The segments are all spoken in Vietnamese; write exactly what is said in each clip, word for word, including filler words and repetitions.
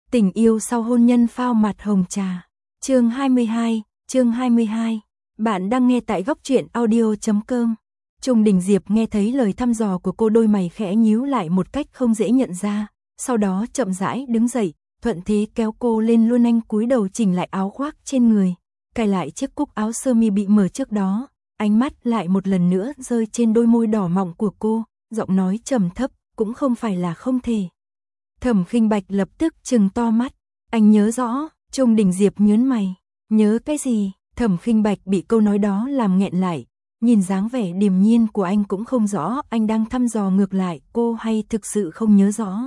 Tình yêu sau hôn nhân phao mặt hồng trà. Chương hai mươi hai, chương hai mươi hai. Bạn đang nghe tại góc truyện audio chấm com. Trung Đình Diệp nghe thấy lời thăm dò của cô, đôi mày khẽ nhíu lại một cách không dễ nhận ra, sau đó chậm rãi đứng dậy, thuận thế kéo cô lên luôn. Anh cúi đầu chỉnh lại áo khoác trên người, cài lại chiếc cúc áo sơ mi bị mở trước đó, ánh mắt lại một lần nữa rơi trên đôi môi đỏ mọng của cô, giọng nói trầm thấp, cũng không phải là không thể. Thẩm Khinh Bạch lập tức trừng to mắt, anh nhớ rõ. Trung Đình Diệp nhướng mày, nhớ cái gì? Thẩm Khinh Bạch bị câu nói đó làm nghẹn lại, nhìn dáng vẻ điềm nhiên của anh cũng không rõ anh đang thăm dò ngược lại cô hay thực sự không nhớ rõ.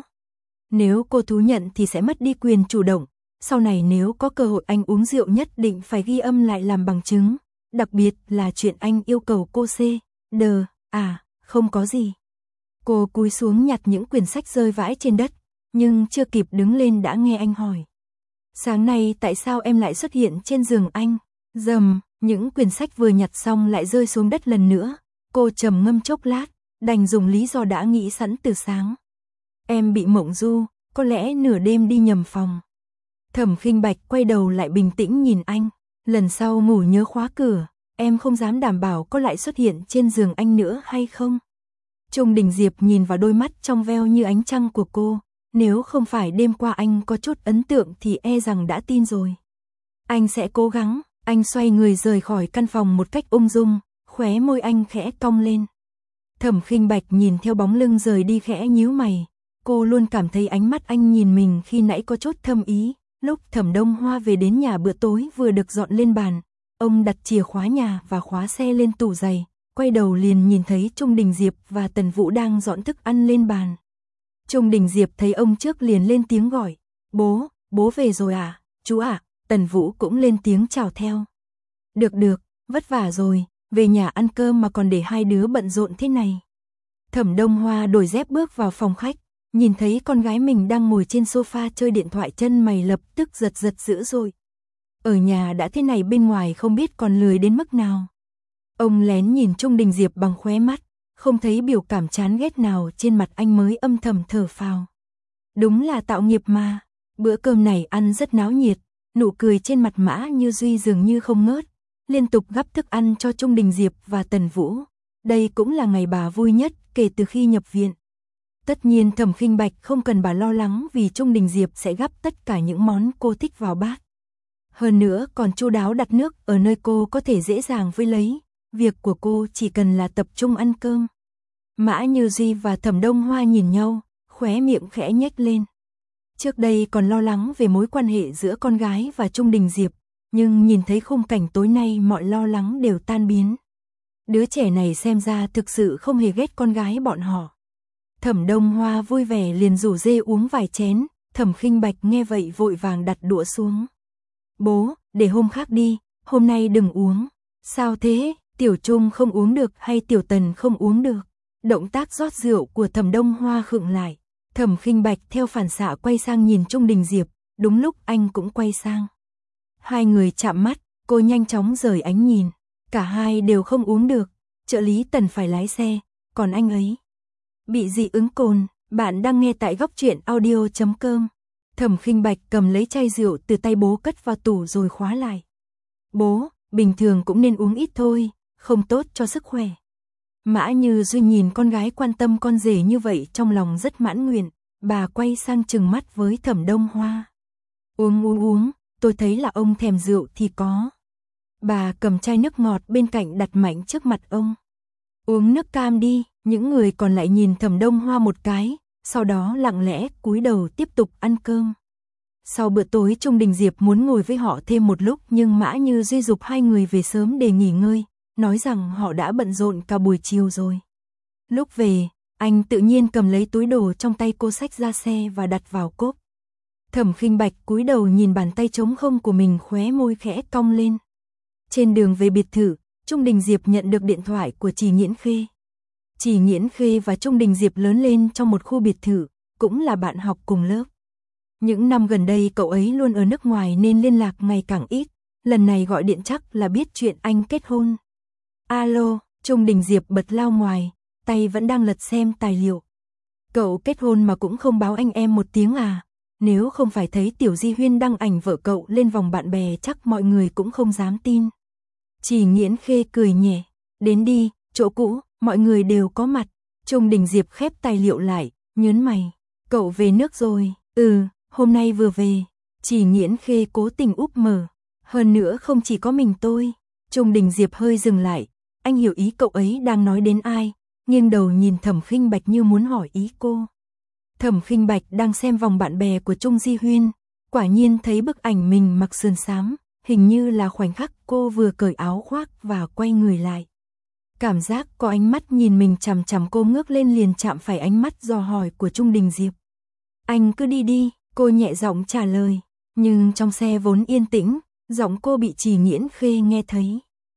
Nếu cô thú nhận thì sẽ mất đi quyền chủ động, sau này nếu có cơ hội anh uống rượu nhất định phải ghi âm lại làm bằng chứng, đặc biệt là chuyện anh yêu cầu cô C, D, à, không có gì. Cô cúi xuống nhặt những quyển sách rơi vãi trên đất, nhưng chưa kịp đứng lên đã nghe anh hỏi. Sáng nay tại sao em lại xuất hiện trên giường anh? Dầm, những quyển sách vừa nhặt xong lại rơi xuống đất lần nữa. Cô trầm ngâm chốc lát, đành dùng lý do đã nghĩ sẵn từ sáng. Em bị mộng du, có lẽ nửa đêm đi nhầm phòng. Thẩm Khinh Bạch quay đầu lại bình tĩnh nhìn anh. Lần sau ngủ nhớ khóa cửa, em không dám đảm bảo có lại xuất hiện trên giường anh nữa hay không. Trung Đình Diệp nhìn vào đôi mắt trong veo như ánh trăng của cô. Nếu không phải đêm qua anh có chút ấn tượng thì e rằng đã tin rồi. Anh sẽ cố gắng. Anh xoay người rời khỏi căn phòng một cách ung dung, khóe môi anh khẽ cong lên. Thẩm Khinh Bạch nhìn theo bóng lưng rời đi khẽ nhíu mày. Cô luôn cảm thấy ánh mắt anh nhìn mình khi nãy có chút thâm ý. Lúc Thẩm Đông Hoa về đến nhà, bữa tối vừa được dọn lên bàn, ông đặt chìa khóa nhà và khóa xe lên tủ giày, quay đầu liền nhìn thấy Trung Đình Diệp và Tần Vũ đang dọn thức ăn lên bàn. Trung Đình Diệp thấy ông trước liền lên tiếng gọi, bố, bố về rồi à, chú ạ. À? Tần Vũ cũng lên tiếng chào theo. Được được, vất vả rồi, về nhà ăn cơm mà còn để hai đứa bận rộn thế này. Thẩm Đông Hoa đổi dép bước vào phòng khách, nhìn thấy con gái mình đang ngồi trên sofa chơi điện thoại, chân mày lập tức giật giật dữ dội. Ở nhà đã thế này, bên ngoài không biết còn lười đến mức nào. Ông lén nhìn Trung Đình Diệp bằng khóe mắt, không thấy biểu cảm chán ghét nào trên mặt anh mới âm thầm thở phào. Đúng là tạo nghiệp mà, bữa cơm này ăn rất náo nhiệt, nụ cười trên mặt Mã Như Duy dường như không ngớt, liên tục gắp thức ăn cho Trung Đình Diệp và Tần Vũ. Đây cũng là ngày bà vui nhất kể từ khi nhập viện. Tất nhiên Thẩm Khinh Bạch không cần bà lo lắng vì Trung Đình Diệp sẽ gắp tất cả những món cô thích vào bát. Hơn nữa còn chu đáo đặt nước ở nơi cô có thể dễ dàng với lấy. Việc của cô chỉ cần là tập trung ăn cơm. Mã Như Duy và Thẩm Đông Hoa nhìn nhau, khóe miệng khẽ nhếch lên. Trước đây còn lo lắng về mối quan hệ giữa con gái và Trung Đình Diệp, nhưng nhìn thấy khung cảnh tối nay mọi lo lắng đều tan biến. Đứa trẻ này xem ra thực sự không hề ghét con gái bọn họ. Thẩm Đông Hoa vui vẻ liền rủ dê uống vài chén, Thẩm Khinh Bạch nghe vậy vội vàng đặt đũa xuống. Bố, để hôm khác đi, hôm nay đừng uống. Sao thế, Tiểu Trung không uống được hay Tiểu Tần không uống được? Động tác rót rượu của Thẩm Đông Hoa khựng lại. Thẩm Khinh Bạch theo phản xạ quay sang nhìn Trung Đình Diệp, đúng lúc anh cũng quay sang. Hai người chạm mắt, cô nhanh chóng rời ánh nhìn. Cả hai đều không uống được, trợ lý Tần phải lái xe, còn anh ấy bị dị ứng cồn. Bạn đang nghe tại góc truyện audio chấm com. Thẩm Khinh Bạch cầm lấy chai rượu từ tay bố cất vào tủ rồi khóa lại. Bố, bình thường cũng nên uống ít thôi, không tốt cho sức khỏe. Mã Như Duy nhìn con gái quan tâm con rể như vậy trong lòng rất mãn nguyện, bà quay sang trừng mắt với Thẩm Đông Hoa. Uống uống uống, tôi thấy là ông thèm rượu thì có. Bà cầm chai nước ngọt bên cạnh đặt mạnh trước mặt ông. Uống nước cam đi, những người còn lại nhìn Thẩm Đông Hoa một cái, sau đó lặng lẽ cúi đầu tiếp tục ăn cơm. Sau bữa tối Trung Đình Diệp muốn ngồi với họ thêm một lúc nhưng Mã Như Duy giục hai người về sớm để nghỉ ngơi, nói rằng họ đã bận rộn cả buổi chiều rồi. Lúc về, anh tự nhiên cầm lấy túi đồ trong tay cô, xách ra xe và đặt vào cốp. Thẩm Khinh Bạch cúi đầu nhìn bàn tay trống không của mình, khóe môi khẽ cong lên. Trên đường về biệt thự, Trung Đình Diệp nhận được điện thoại của Trì Nghiễn Khê. Trì Nghiễn Khê và Trung Đình Diệp lớn lên trong một khu biệt thự, cũng là bạn học cùng lớp. Những năm gần đây cậu ấy luôn ở nước ngoài nên liên lạc ngày càng ít, lần này gọi điện chắc là biết chuyện anh kết hôn. Alo, Trung Đình Diệp bật lao ngoài, tay vẫn đang lật xem tài liệu. Cậu kết hôn mà cũng không báo anh em một tiếng à? nếu không phải thấy Tiểu Di Huyên đăng ảnh vợ cậu lên vòng bạn bè chắc mọi người cũng không dám tin. Chỉ Nghiễn Khê cười nhẹ, đến đi, chỗ cũ, mọi người đều có mặt. Trung Đình Diệp khép tài liệu lại, nhớn mày, cậu về nước rồi, ừ, hôm nay vừa về. Chỉ Nghiễn Khê cố tình úp mở, hơn nữa không chỉ có mình tôi. Trung Đình Diệp hơi dừng lại, anh hiểu ý cậu ấy đang nói đến ai, nghiêng đầu nhìn Thẩm Khinh Bạch như muốn hỏi ý cô. Thẩm Khinh Bạch đang xem vòng bạn bè của Trung Di Huyên, quả nhiên thấy bức ảnh mình mặc sườn xám, hình như là khoảnh khắc cô vừa cởi áo khoác và quay người lại. Cảm giác có ánh mắt nhìn mình chằm chằm cô ngước lên liền chạm phải ánh mắt dò hỏi của Trung Đình Diệp. Anh cứ đi đi, cô nhẹ giọng trả lời, nhưng trong xe vốn yên tĩnh, giọng cô bị Chỉ Nghiễn Khê nghe thấy.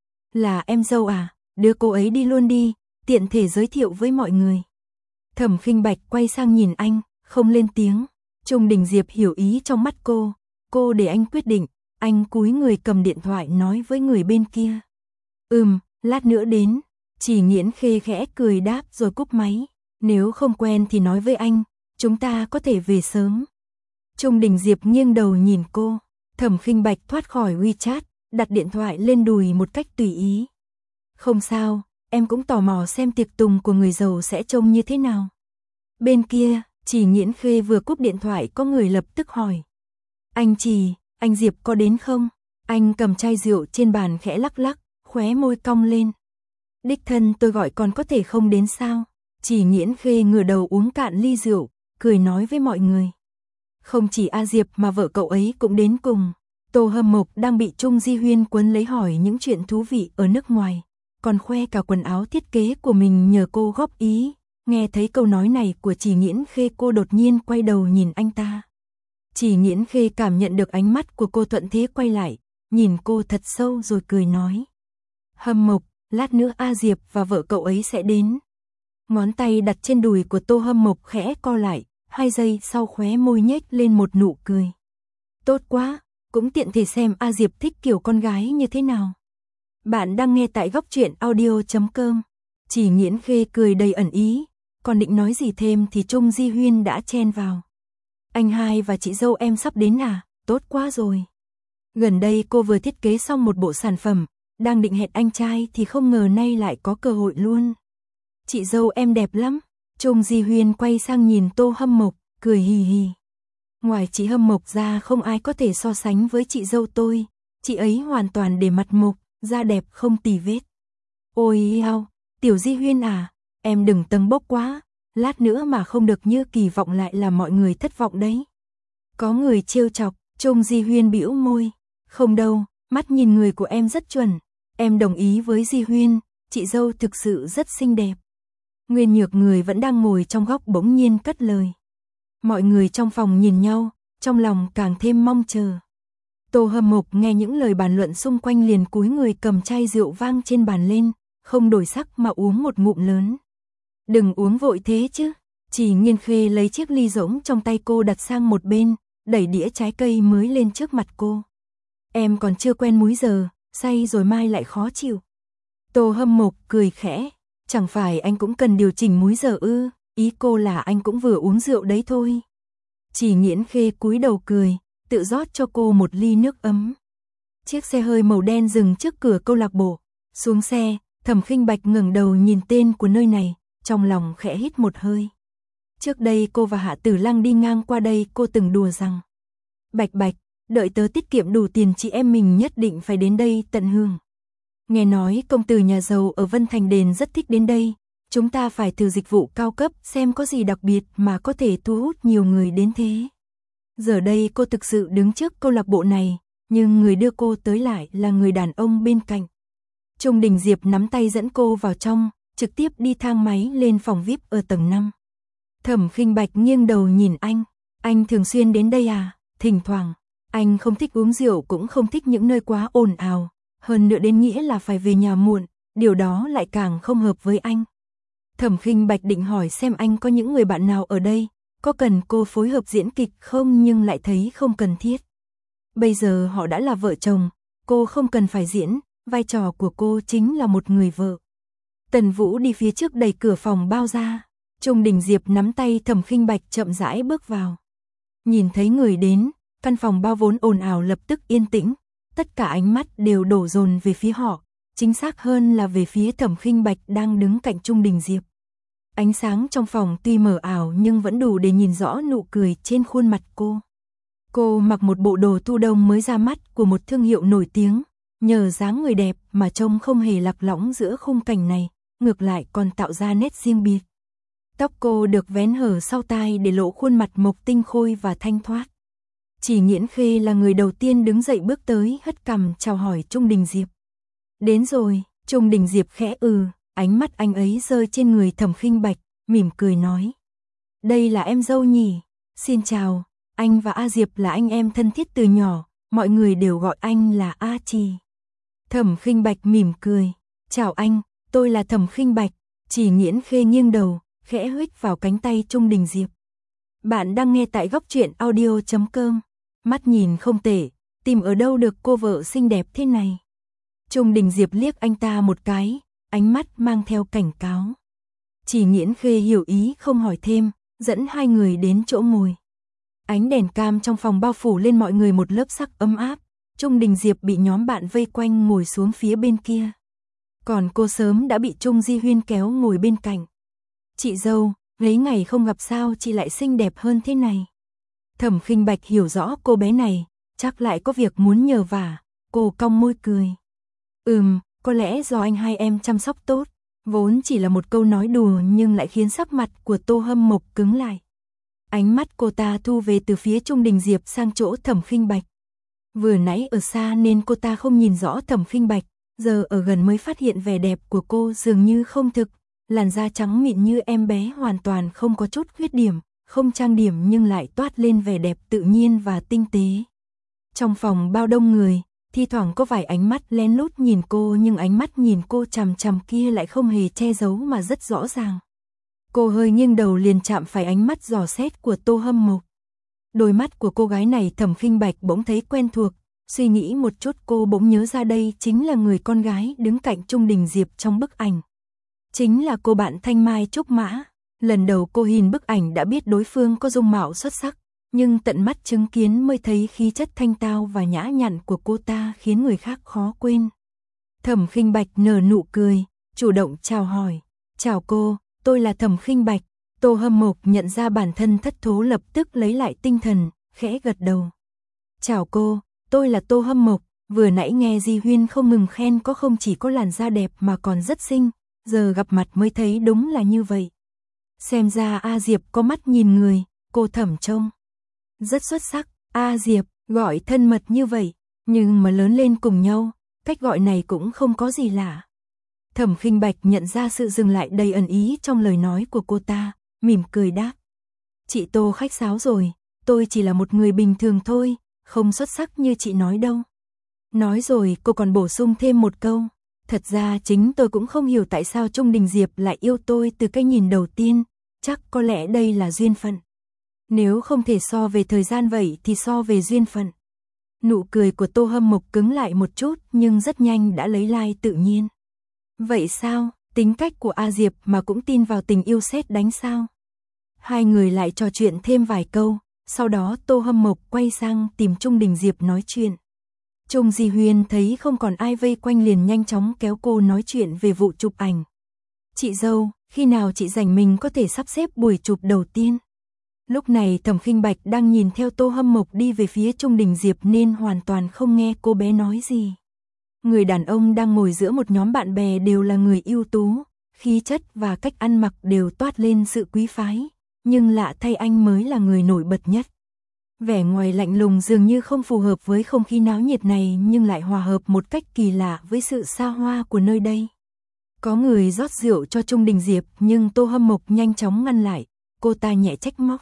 Là em dâu à, đưa cô ấy đi luôn đi, tiện thể giới thiệu với mọi người. Thẩm Khinh Bạch quay sang nhìn anh, không lên tiếng. Trung Đình Diệp hiểu ý trong mắt cô, cô để anh quyết định, anh cúi người cầm điện thoại nói với người bên kia. Ừm, lát nữa đến. Chỉ Nghiễn Khê khẽ cười đáp rồi cúp máy, nếu không quen thì nói với anh, chúng ta có thể về sớm. Trung Đình Diệp nghiêng đầu nhìn cô, Thẩm Khinh Bạch thoát khỏi WeChat, đặt điện thoại lên đùi một cách tùy ý. Không sao, em cũng tò mò xem tiệc tùng của người giàu sẽ trông như thế nào. Bên kia, Chỉ Nghiễn Khê vừa cúp điện thoại có người lập tức hỏi. Anh Chỉ, anh Diệp có đến không? Anh cầm chai rượu trên bàn khẽ lắc lắc, khóe môi cong lên. Đích thân tôi gọi còn có thể không đến sao? Chỉ Nghiễn Khê ngửa đầu uống cạn ly rượu, cười nói với mọi người. Không chỉ A Diệp mà vợ cậu ấy cũng đến cùng. Tô Hâm Mộc đang bị Trung Di Huyên quấn lấy hỏi những chuyện thú vị ở nước ngoài, còn khoe cả quần áo thiết kế của mình nhờ cô góp ý. Nghe thấy câu nói này của Chỉ Nghiễn Khê cô đột nhiên quay đầu nhìn anh ta. Chỉ Nghiễn Khê cảm nhận được ánh mắt của cô thuận thế quay lại, nhìn cô thật sâu rồi cười nói. Hâm Mộc, lát nữa A Diệp và vợ cậu ấy sẽ đến. Ngón tay đặt trên đùi của Tô Hâm Mộc khẽ co lại, hai giây sau khóe môi nhếch lên một nụ cười. Tốt quá, cũng tiện thể xem A Diệp thích kiểu con gái như thế nào. Bạn đang nghe tại góc truyện audio chấm com. Chỉ Nghiễn Khê cười đầy ẩn ý, còn định nói gì thêm thì Trung Di Huyên đã chen vào. Anh hai và chị dâu em sắp đến à, tốt quá rồi. Gần đây cô vừa thiết kế xong một bộ sản phẩm, đang định hẹn anh trai thì không ngờ nay lại có cơ hội luôn. Chị dâu em đẹp lắm. Trung Di Huyên quay sang nhìn Tô Hâm Mộc, cười hì hì. Ngoài chị Hâm Mộc ra không ai có thể so sánh với chị dâu tôi. Chị ấy hoàn toàn để mặt mộc, da đẹp không tì vết. Ôi hao, Tiểu Di Huyên à, em đừng tâng bốc quá. Lát nữa mà không được như kỳ vọng lại là mọi người thất vọng đấy. Có người trêu chọc, Trung Di Huyên bĩu môi. Không đâu, mắt nhìn người của em rất chuẩn. Em đồng ý với Di Huyên, chị dâu thực sự rất xinh đẹp. Nguyên Nhược người vẫn đang ngồi trong góc bỗng nhiên cất lời. Mọi người trong phòng nhìn nhau, trong lòng càng thêm mong chờ. Tô Hâm Mộc nghe những lời bàn luận xung quanh liền cúi người cầm chai rượu vang trên bàn lên, không đổi sắc mà uống một ngụm lớn. Đừng uống vội thế chứ. Chỉ Nghiên Khê lấy chiếc ly rỗng trong tay cô đặt sang một bên, đẩy đĩa trái cây mới lên trước mặt cô. Em còn chưa quen múi giờ, say rồi mai lại khó chịu. Tô Hâm Mộc cười khẽ. Chẳng phải anh cũng cần điều chỉnh múi giờ ư, ý cô là anh cũng vừa uống rượu đấy thôi. Chỉ Nghiễn Khê cúi đầu cười, tự rót cho cô một ly nước ấm. Chiếc xe hơi màu đen dừng trước cửa câu lạc bộ. Xuống xe, Thẩm Khinh Bạch ngẩng đầu nhìn tên của nơi này, trong lòng khẽ hít một hơi. Trước đây cô và Hạ Tử Lăng đi ngang qua đây cô từng đùa rằng. Bạch Bạch, đợi tớ tiết kiệm đủ tiền chị em mình nhất định phải đến đây tận hưởng. Nghe nói công tử nhà giàu ở Vân Thành Đền rất thích đến đây, chúng ta phải thử dịch vụ cao cấp xem có gì đặc biệt mà có thể thu hút nhiều người đến thế. Giờ đây cô thực sự đứng trước câu lạc bộ này, nhưng người đưa cô tới lại là người đàn ông bên cạnh. Trung Đình Diệp nắm tay dẫn cô vào trong, trực tiếp đi thang máy lên phòng vi ai pi ở tầng năm. Thẩm Khinh Bạch nghiêng đầu nhìn anh, anh thường xuyên đến đây à? Thỉnh thoảng, anh không thích uống rượu cũng không thích những nơi quá ồn ào. Hơn nữa đến nghĩa là phải về nhà muộn, điều đó lại càng không hợp với anh. Thẩm Khinh Bạch định hỏi xem anh có những người bạn nào ở đây, có cần cô phối hợp diễn kịch không nhưng lại thấy không cần thiết. Bây giờ họ đã là vợ chồng, cô không cần phải diễn, vai trò của cô chính là một người vợ. Tần Vũ đi phía trước đẩy cửa phòng bao ra, Trung Đình Diệp nắm tay Thẩm Khinh Bạch chậm rãi bước vào. Nhìn thấy người đến, căn phòng bao vốn ồn ào lập tức yên tĩnh, tất cả ánh mắt đều đổ dồn về phía họ, chính xác hơn là về phía Thẩm Khinh Bạch đang đứng cạnh Trung Đình Diệp. Ánh sáng trong phòng tuy mờ ảo nhưng vẫn đủ để nhìn rõ nụ cười trên khuôn mặt cô. Cô mặc một bộ đồ thu đông mới ra mắt của một thương hiệu nổi tiếng, nhờ dáng người đẹp mà trông không hề lạc lõng giữa khung cảnh này, ngược lại còn tạo ra nét riêng biệt. Tóc cô được vén hở sau tai để lộ khuôn mặt mộc tinh khôi và thanh thoát. Chỉ Nghiễn Khê là người đầu tiên đứng dậy bước tới, hất cằm chào hỏi Trung Đình Diệp. Đến rồi, Trung Đình Diệp khẽ ừ, ánh mắt anh ấy rơi trên người Thẩm Khinh Bạch, mỉm cười nói. Đây là em dâu nhỉ? Xin chào, anh và A Diệp là anh em thân thiết từ nhỏ, mọi người đều gọi anh là A Trì. Thẩm Khinh Bạch mỉm cười, chào anh, tôi là Thẩm Khinh Bạch. Chỉ Nghiễn Khê nghiêng đầu, khẽ huých vào cánh tay Trung Đình Diệp. Bạn đang nghe tại góc truyện audio chấm com. Mắt nhìn không tệ, tìm ở đâu được cô vợ xinh đẹp thế này. Trung Đình Diệp liếc anh ta một cái, ánh mắt mang theo cảnh cáo. Chỉ Nghiễn Khê hiểu ý không hỏi thêm, dẫn hai người đến chỗ ngồi. Ánh đèn cam trong phòng bao phủ lên mọi người một lớp sắc ấm áp. Trung Đình Diệp bị nhóm bạn vây quanh ngồi xuống phía bên kia. Còn cô sớm đã bị Trung Di Huyên kéo ngồi bên cạnh. Chị dâu, mấy ngày không gặp sao chị lại xinh đẹp hơn thế này. Thẩm Khinh Bạch hiểu rõ cô bé này, chắc lại có việc muốn nhờ vả, cô cong môi cười. Ừm, có lẽ do anh hai em chăm sóc tốt, vốn chỉ là một câu nói đùa nhưng lại khiến sắc mặt của Tô Hâm Mộc cứng lại. Ánh mắt cô ta thu về từ phía Trung Đình Diệp sang chỗ Thẩm Khinh Bạch. Vừa nãy ở xa nên cô ta không nhìn rõ Thẩm Khinh Bạch, giờ ở gần mới phát hiện vẻ đẹp của cô dường như không thực, làn da trắng mịn như em bé hoàn toàn không có chút khuyết điểm, không trang điểm nhưng lại toát lên vẻ đẹp tự nhiên và tinh tế. Trong phòng bao đông người, thi thoảng có vài ánh mắt lén lút nhìn cô nhưng ánh mắt nhìn cô chằm chằm kia lại không hề che giấu mà rất rõ ràng. Cô hơi nghiêng đầu liền chạm phải ánh mắt dò xét của Tô Hâm Mộc. Đôi mắt của cô gái này Thẩm Khinh Bạch bỗng thấy quen thuộc, suy nghĩ một chút cô bỗng nhớ ra đây chính là người con gái đứng cạnh Trung Đình Diệp trong bức ảnh. Chính là cô bạn Thanh Mai Trúc Mã. Lần đầu cô nhìn bức ảnh đã biết đối phương có dung mạo xuất sắc, nhưng tận mắt chứng kiến mới thấy khí chất thanh tao và nhã nhặn của cô ta khiến người khác khó quên. Thẩm Khinh Bạch nở nụ cười, chủ động chào hỏi. Chào cô, tôi là Thẩm Khinh Bạch. Tô Hâm Mộc nhận ra bản thân thất thố lập tức lấy lại tinh thần, khẽ gật đầu. Chào cô, tôi là Tô Hâm Mộc, vừa nãy nghe Di Huyên không ngừng khen có không chỉ có làn da đẹp mà còn rất xinh, giờ gặp mặt mới thấy đúng là như vậy. Xem ra A Diệp có mắt nhìn người, cô Thẩm trông rất xuất sắc. A Diệp, gọi thân mật như vậy, nhưng mà lớn lên cùng nhau, cách gọi này cũng không có gì lạ. Thẩm Khinh Bạch nhận ra sự dừng lại đầy ẩn ý trong lời nói của cô ta, mỉm cười đáp. Chị Tô khách sáo rồi, tôi chỉ là một người bình thường thôi, không xuất sắc như chị nói đâu. Nói rồi cô còn bổ sung thêm một câu. Thật ra chính tôi cũng không hiểu tại sao Trung Đình Diệp lại yêu tôi từ cái nhìn đầu tiên, chắc có lẽ đây là duyên phận. Nếu không thể so về thời gian vậy thì so về duyên phận. Nụ cười của Tô Hâm Mộc cứng lại một chút nhưng rất nhanh đã lấy lai tự nhiên. Vậy sao, tính cách của A Diệp mà cũng tin vào tình yêu sét đánh sao? Hai người lại trò chuyện thêm vài câu, sau đó Tô Hâm Mộc quay sang tìm Trung Đình Diệp nói chuyện. Trung Di Huyên thấy không còn ai vây quanh liền nhanh chóng kéo cô nói chuyện về vụ chụp ảnh. Chị dâu, khi nào chị rảnh mình có thể sắp xếp buổi chụp đầu tiên? Lúc này Thẩm Khinh Bạch đang nhìn theo Tô Hâm Mộc đi về phía Trung Đình Diệp nên hoàn toàn không nghe cô bé nói gì. Người đàn ông đang ngồi giữa một nhóm bạn bè đều là người ưu tú, khí chất và cách ăn mặc đều toát lên sự quý phái, nhưng lạ thay anh mới là người nổi bật nhất. Vẻ ngoài lạnh lùng dường như không phù hợp với không khí náo nhiệt này nhưng lại hòa hợp một cách kỳ lạ với sự xa hoa của nơi đây. Có người rót rượu cho Trung Đình Diệp nhưng Tô Hâm Mộc nhanh chóng ngăn lại, cô ta nhẹ trách móc.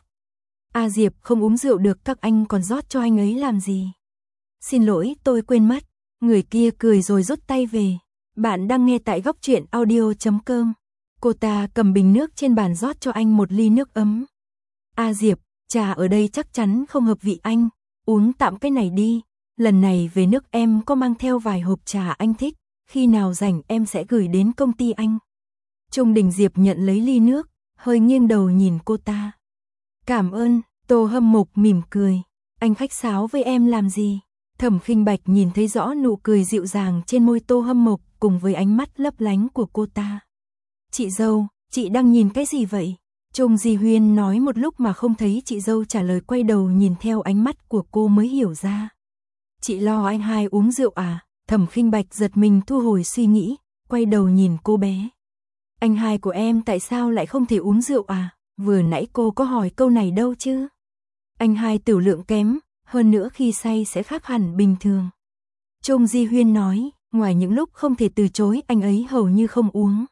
A Diệp không uống rượu được, các anh còn rót cho anh ấy làm gì? Xin lỗi, tôi quên mất. Người kia cười rồi rút tay về. Bạn đang nghe tại góc truyện audio chấm com. Cô ta cầm bình nước trên bàn rót cho anh một ly nước ấm. A Diệp, trà ở đây chắc chắn không hợp vị anh, uống tạm cái này đi. Lần này về nước em có mang theo vài hộp trà anh thích, khi nào rảnh em sẽ gửi đến công ty anh. Trung Đình Diệp nhận lấy ly nước, hơi nghiêng đầu nhìn cô ta. Cảm ơn, Tô Hâm Mộc mỉm cười, anh khách sáo với em làm gì? Thẩm Khinh Bạch nhìn thấy rõ nụ cười dịu dàng trên môi Tô Hâm Mộc cùng với ánh mắt lấp lánh của cô ta. Chị dâu, chị đang nhìn cái gì vậy? Trung Di Huyên nói một lúc mà không thấy chị dâu trả lời, quay đầu nhìn theo ánh mắt của cô mới hiểu ra. Chị lo anh hai uống rượu à? Thẩm Khinh Bạch giật mình thu hồi suy nghĩ, quay đầu nhìn cô bé. Anh hai của em tại sao lại không thể uống rượu à? Vừa nãy cô có hỏi câu này đâu chứ? Anh hai tiểu lượng kém, hơn nữa khi say sẽ khác hẳn bình thường. Trung Di Huyên nói, ngoài những lúc không thể từ chối anh ấy hầu như không uống.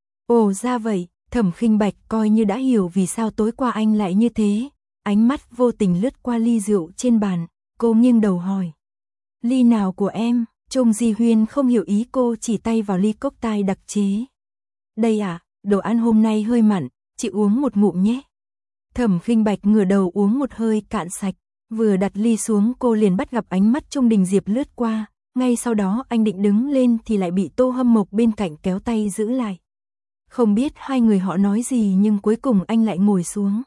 Ồ ra vậy, Thẩm Khinh Bạch coi như đã hiểu vì sao tối qua anh lại như thế. Ánh mắt vô tình lướt qua ly rượu trên bàn, cô nghiêng đầu hỏi. Ly nào của em? Trung Di Huyên không hiểu ý cô, chỉ tay vào ly cốc tai đặc chế. Đây à, đồ ăn hôm nay hơi mặn, chị uống một ngụm nhé. Thẩm Khinh Bạch ngửa đầu uống một hơi cạn sạch, vừa đặt ly xuống cô liền bắt gặp ánh mắt Trung Đình Diệp lướt qua, ngay sau đó anh định đứng lên thì lại bị Tô Hâm Mộc bên cạnh kéo tay giữ lại. Không biết hai người họ nói gì nhưng cuối cùng anh lại ngồi xuống.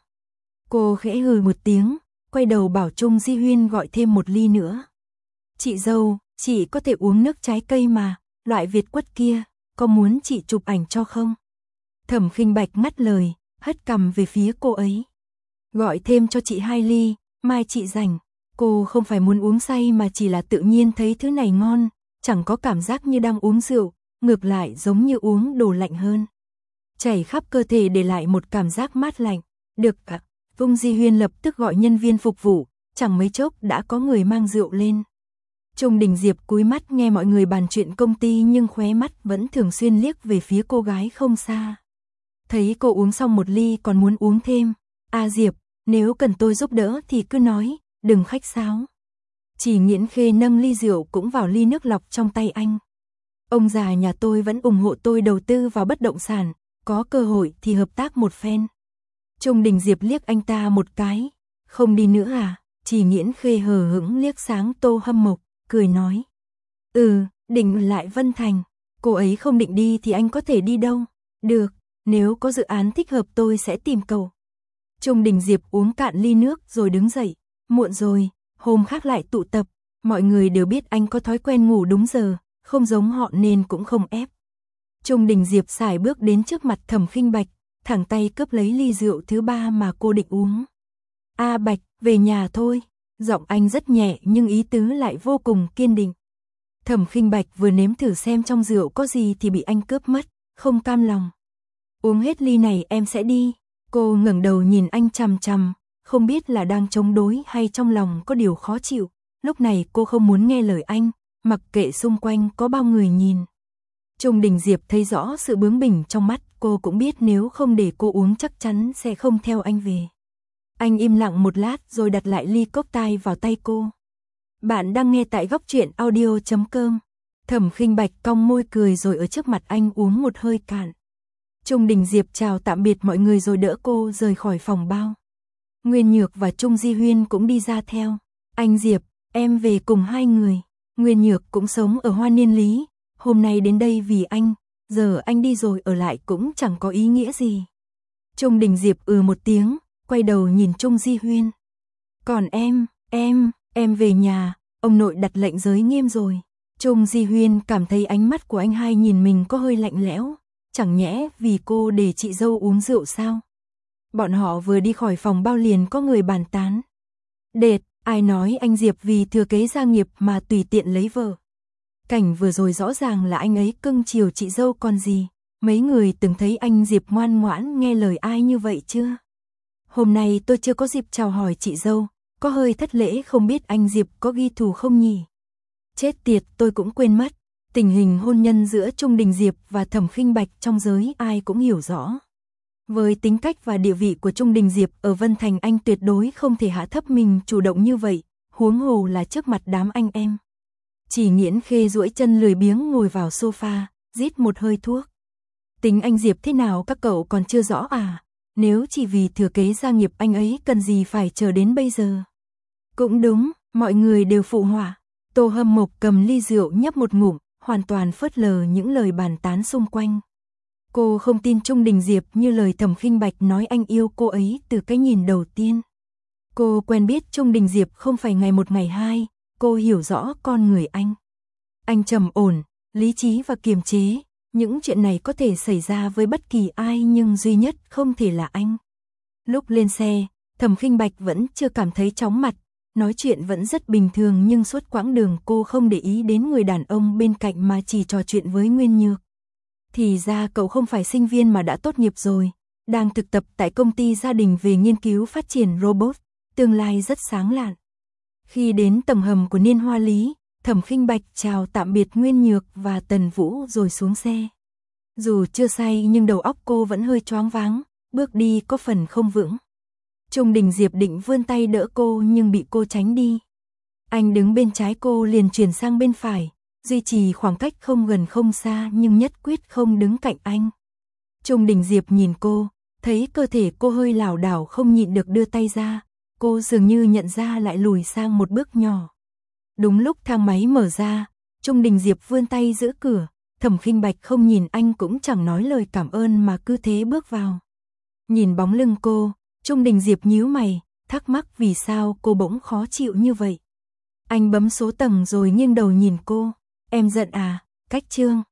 Cô khẽ hừ một tiếng, quay đầu bảo Trung Di Huyên gọi thêm một ly nữa. Chị dâu, chị có thể uống nước trái cây mà, loại Việt quất kia, có muốn chị chụp ảnh cho không? Thẩm Khinh Bạch ngắt lời, hất cằm về phía cô ấy. Gọi thêm cho chị hai ly, mai chị rảnh. Cô không phải muốn uống say mà chỉ là tự nhiên thấy thứ này ngon, chẳng có cảm giác như đang uống rượu, ngược lại giống như uống đồ lạnh hơn. Chảy khắp cơ thể để lại một cảm giác mát lạnh. Được ạ. Trung Di Huyên lập tức gọi nhân viên phục vụ, chẳng mấy chốc đã có người mang rượu lên. Trung Đình Diệp cúi mắt nghe mọi người bàn chuyện công ty nhưng khóe mắt vẫn thường xuyên liếc về phía cô gái không xa. Thấy cô uống xong một ly còn muốn uống thêm. A Diệp, nếu cần tôi giúp đỡ thì cứ nói, đừng khách sáo. Chỉ Nghiễn Khê nâng ly rượu cũng vào ly nước lọc trong tay anh. Ông già nhà tôi vẫn ủng hộ tôi đầu tư vào bất động sản, có cơ hội thì hợp tác một phen. Trung Đình Diệp liếc anh ta một cái, không đi nữa à? Chỉ Nghiễn Khê hờ hững liếc sáng Tô Hâm Mộc, cười nói. Ừ, định lại Vân Thành, cô ấy không định đi thì anh có thể đi đâu. Được, nếu có dự án thích hợp tôi sẽ tìm cậu. Trung Đình Diệp uống cạn ly nước rồi đứng dậy, muộn rồi, hôm khác lại tụ tập, mọi người đều biết anh có thói quen ngủ đúng giờ, không giống họ nên cũng không ép. Trung Đình Diệp sải bước đến trước mặt Thẩm Khinh Bạch, thẳng tay cướp lấy ly rượu thứ ba mà cô định uống. A Bạch, về nhà thôi. Giọng anh rất nhẹ nhưng ý tứ lại vô cùng kiên định. Thẩm Khinh Bạch vừa nếm thử xem trong rượu có gì thì bị anh cướp mất, không cam lòng. Uống hết ly này em sẽ đi. Cô ngẩng đầu nhìn anh chằm chằm, không biết là đang chống đối hay trong lòng có điều khó chịu. Lúc này cô không muốn nghe lời anh, mặc kệ xung quanh có bao người nhìn. Trung Đình Diệp thấy rõ sự bướng bỉnh trong mắt, cô cũng biết nếu không để cô uống chắc chắn sẽ không theo anh về. Anh im lặng một lát rồi đặt lại ly cốc tai vào tay cô. Bạn đang nghe tại góc truyện audio chấm com. Thẩm Khinh Bạch cong môi cười rồi ở trước mặt anh uống một hơi cạn. Trung Đình Diệp chào tạm biệt mọi người rồi đỡ cô rời khỏi phòng bao. Nguyên Nhược và Trung Di Huyên cũng đi ra theo. Anh Diệp, em về cùng hai người. Nguyên Nhược cũng sống ở Hoa Niên Lý, hôm nay đến đây vì anh, giờ anh đi rồi ở lại cũng chẳng có ý nghĩa gì. Trung Đình Diệp ừ một tiếng, quay đầu nhìn Trung Di Huyên. Còn em, em, em về nhà, ông nội đặt lệnh giới nghiêm rồi. Trung Di Huyên cảm thấy ánh mắt của anh hai nhìn mình có hơi lạnh lẽo, chẳng nhẽ vì cô để chị dâu uống rượu sao? Bọn họ vừa đi khỏi phòng bao liền có người bàn tán. Đệt, ai nói anh Diệp vì thừa kế gia nghiệp mà tùy tiện lấy vợ. Cảnh vừa rồi rõ ràng là anh ấy cưng chiều chị dâu còn gì. Mấy người từng thấy anh Diệp ngoan ngoãn nghe lời ai như vậy chưa? Hôm nay tôi chưa có dịp chào hỏi chị dâu, có hơi thất lễ, không biết anh Diệp có ghi thù không nhỉ? Chết tiệt, tôi cũng quên mất. Tình hình hôn nhân giữa Trung Đình Diệp và Thẩm Khinh Bạch trong giới ai cũng hiểu rõ. Với tính cách và địa vị của Trung Đình Diệp ở Vân Thành, anh tuyệt đối không thể hạ thấp mình chủ động như vậy, huống hồ là trước mặt đám anh em. Chỉ Nghiễn Khê duỗi chân lười biếng ngồi vào sofa, rít một hơi thuốc. Tính anh Diệp thế nào các cậu còn chưa rõ à? Nếu chỉ vì thừa kế gia nghiệp anh ấy cần gì phải chờ đến bây giờ? Cũng đúng, mọi người đều phụ họa. Tô Hâm Mộc cầm ly rượu nhấp một ngụm, hoàn toàn phớt lờ những lời bàn tán xung quanh. Cô không tin Trung Đình Diệp như lời Thẩm Khinh Bạch nói anh yêu cô ấy từ cái nhìn đầu tiên. Cô quen biết Trung Đình Diệp không phải ngày một ngày hai, cô hiểu rõ con người anh. Anh trầm ổn, lý trí và kiềm chế, những chuyện này có thể xảy ra với bất kỳ ai nhưng duy nhất không thể là anh. Lúc lên xe, Thẩm Khinh Bạch vẫn chưa cảm thấy chóng mặt, nói chuyện vẫn rất bình thường nhưng suốt quãng đường cô không để ý đến người đàn ông bên cạnh mà chỉ trò chuyện với Nguyên Nhược. Thì ra cậu không phải sinh viên mà đã tốt nghiệp rồi, đang thực tập tại công ty gia đình về nghiên cứu phát triển robot, tương lai rất sáng lạn. Khi đến tầng hầm của Niên Hoa Lý, Thẩm Khinh Bạch chào tạm biệt Nguyên Nhược và Tần Vũ rồi xuống xe. Dù chưa say nhưng đầu óc cô vẫn hơi choáng váng, bước đi có phần không vững. Trung Đình Diệp định vươn tay đỡ cô nhưng bị cô tránh đi. Anh đứng bên trái cô liền chuyển sang bên phải, duy trì khoảng cách không gần không xa nhưng nhất quyết không đứng cạnh anh. Trung Đình Diệp nhìn cô, thấy cơ thể cô hơi lảo đảo không nhịn được đưa tay ra, cô dường như nhận ra lại lùi sang một bước nhỏ. Đúng lúc thang máy mở ra, Trung Đình Diệp vươn tay giữ cửa, Thẩm Khinh Bạch không nhìn anh cũng chẳng nói lời cảm ơn mà cứ thế bước vào. Nhìn bóng lưng cô, Trung Đình Diệp nhíu mày, thắc mắc vì sao cô bỗng khó chịu như vậy. Anh bấm số tầng rồi nghiêng đầu nhìn cô, em giận à, cách chương.